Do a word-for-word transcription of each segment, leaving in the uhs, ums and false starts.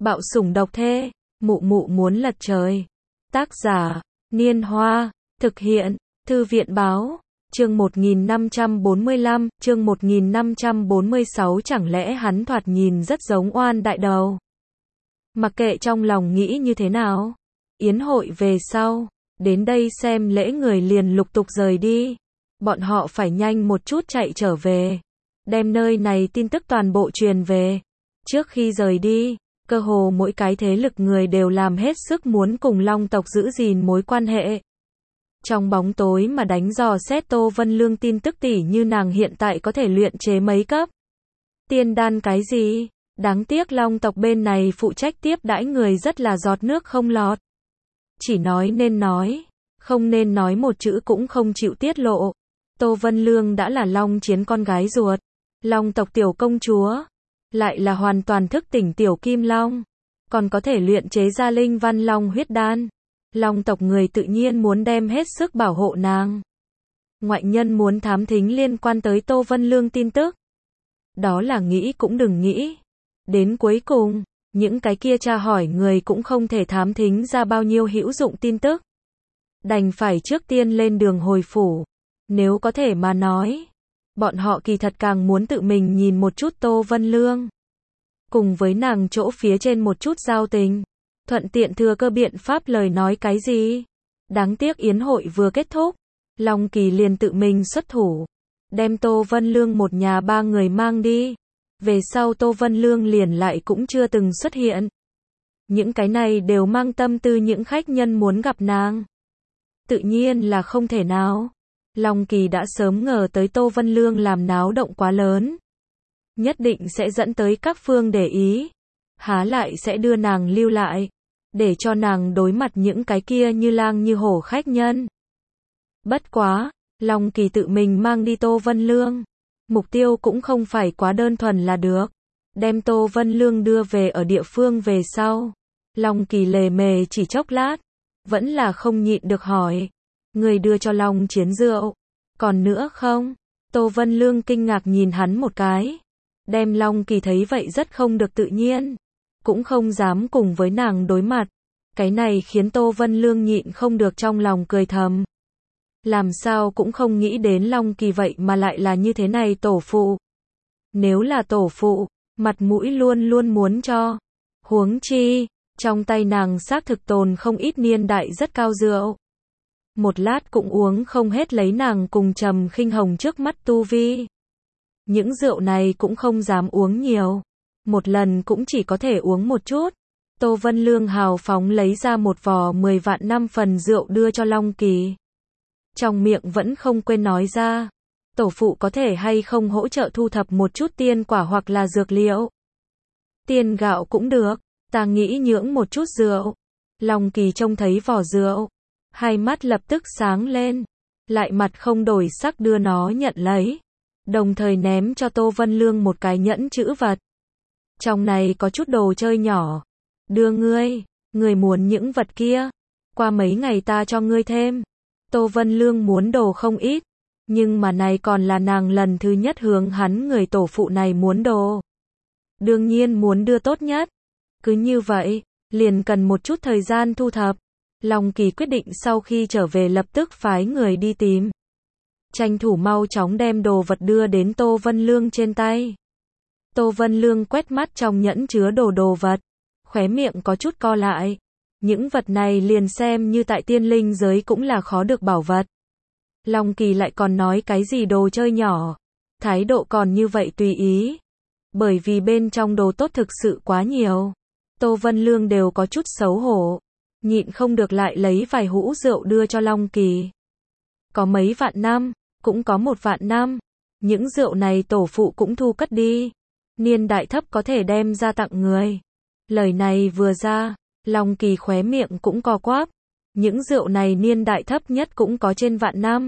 Bạo sủng độc thê, mụ mụ muốn lật trời. Tác giả, Niên Hoa, thực hiện, Thư viện Báo, chương một nghìn năm trăm bốn mươi lăm, chương một nghìn năm trăm bốn mươi sáu chẳng lẽ hắn thoạt nhìn rất giống oan đại đầu. Mặc kệ trong lòng nghĩ như thế nào, yến hội về sau, đến đây xem lễ người liền lục tục rời đi. Bọn họ phải nhanh một chút chạy trở về, đem nơi này tin tức toàn bộ truyền về. Trước khi rời đi, cơ hồ mỗi cái thế lực người đều làm hết sức muốn cùng Long tộc giữ gìn mối quan hệ. Trong bóng tối mà đánh dò xét Tô Vân Lương tin tức tỉ như nàng hiện tại có thể luyện chế mấy cấp tiên đan cái gì. Đáng tiếc Long tộc bên này phụ trách tiếp đãi người rất là giọt nước không lọt. Chỉ nói nên nói, không nên nói một chữ cũng không chịu tiết lộ. Tô Vân Lương đã là Long Chiến con gái ruột, Long tộc tiểu công chúa, lại là hoàn toàn thức tỉnh tiểu kim long, còn có thể luyện chế ra linh văn long huyết đan. Long tộc người tự nhiên muốn đem hết sức bảo hộ nàng. Ngoại nhân muốn thám thính liên quan tới Tô Vân Lương tin tức, đó là nghĩ cũng đừng nghĩ. Đến cuối cùng, những cái kia tra hỏi người cũng không thể thám thính ra bao nhiêu hữu dụng tin tức. Đành phải trước tiên lên đường hồi phủ. Nếu có thể mà nói, bọn họ kỳ thật càng muốn tự mình nhìn một chút Tô Vân Lương, cùng với nàng chỗ phía trên một chút giao tình, thuận tiện thừa cơ biện pháp lời nói cái gì. Đáng tiếc yến hội vừa kết thúc, Long Kỳ liền tự mình xuất thủ, đem Tô Vân Lương một nhà ba người mang đi. Về sau Tô Vân Lương liền lại cũng chưa từng xuất hiện. Những cái này đều mang tâm tư những khách nhân muốn gặp nàng. Tự nhiên là không thể nào. Long Kỳ đã sớm ngờ tới Tô Vân Lương làm náo động quá lớn, nhất định sẽ dẫn tới các phương để ý, há lại sẽ đưa nàng lưu lại, để cho nàng đối mặt những cái kia như lang như hổ khách nhân. Bất quá, Long Kỳ tự mình mang đi Tô Vân Lương, mục tiêu cũng không phải quá đơn thuần là được. Đem Tô Vân Lương đưa về ở địa phương về sau, Long Kỳ lề mề chỉ chốc lát, vẫn là không nhịn được hỏi, người đưa cho Long Chiến rượu, còn nữa không? Tô Vân Lương kinh ngạc nhìn hắn một cái, đem Long Kỳ thấy vậy rất không được tự nhiên, cũng không dám cùng với nàng đối mặt. Cái này khiến Tô Vân Lương nhịn không được trong lòng cười thầm. Làm sao cũng không nghĩ đến Long Kỳ vậy mà lại là như thế này tổ phụ. Nếu là tổ phụ, mặt mũi luôn luôn muốn cho. Huống chi, trong tay nàng xác thực tồn không ít niên đại rất cao rượu. Một lát cũng uống không hết lấy nàng cùng Trầm Khinh Hồng trước mắt tu vi. Những rượu này cũng không dám uống nhiều, một lần cũng chỉ có thể uống một chút. Tô Vân Lương hào phóng lấy ra một vò mười vạn năm phần rượu đưa cho Long Kỳ. Trong miệng vẫn không quên nói ra, tổ phụ có thể hay không hỗ trợ thu thập một chút tiên quả hoặc là dược liệu. Tiên gạo cũng được, ta nghĩ nhưỡng một chút rượu. Long Kỳ trông thấy vỏ rượu, hai mắt lập tức sáng lên, lại mặt không đổi sắc đưa nó nhận lấy, đồng thời ném cho Tô Vân Lương một cái nhẫn chữ vật. Trong này có chút đồ chơi nhỏ, đưa ngươi, ngươi muốn những vật kia, qua mấy ngày ta cho ngươi thêm. Tô Vân Lương muốn đồ không ít, nhưng mà này còn là nàng lần thứ nhất hướng hắn người tổ phụ này muốn đồ. Đương nhiên muốn đưa tốt nhất. Cứ như vậy, liền cần một chút thời gian thu thập. Long Kỳ quyết định sau khi trở về lập tức phái người đi tìm, tranh thủ mau chóng đem đồ vật đưa đến Tô Vân Lương trên tay. Tô Vân Lương quét mắt trong nhẫn chứa đồ đồ vật, khóe miệng có chút co lại. Những vật này liền xem như tại tiên linh giới cũng là khó được bảo vật. Long Kỳ lại còn nói cái gì đồ chơi nhỏ, thái độ còn như vậy tùy ý. Bởi vì bên trong đồ tốt thực sự quá nhiều, Tô Vân Lương đều có chút xấu hổ, nhịn không được lại lấy vài hũ rượu đưa cho Long Kỳ. Có mấy vạn năm, cũng có một vạn năm, những rượu này tổ phụ cũng thu cất đi, niên đại thấp có thể đem ra tặng người. Lời này vừa ra, Long Kỳ khóe miệng cũng co quắp, những rượu này niên đại thấp nhất cũng có trên vạn năm.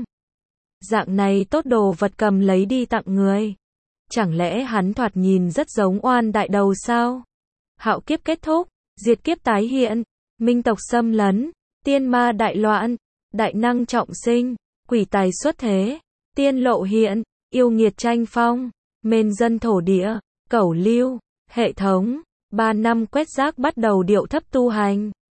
Dạng này tốt đồ vật cầm lấy đi tặng người, chẳng lẽ hắn thoạt nhìn rất giống oan đại đầu sao? Hạo kiếp kết thúc, diệt kiếp tái hiện, minh tộc xâm lấn, tiên ma đại loạn, đại năng trọng sinh, quỷ tài xuất thế, tiên lộ hiện, yêu nghiệt tranh phong, mên dân thổ địa, cẩu lưu, hệ thống, ba năm quét rác bắt đầu điệu thấp tu hành.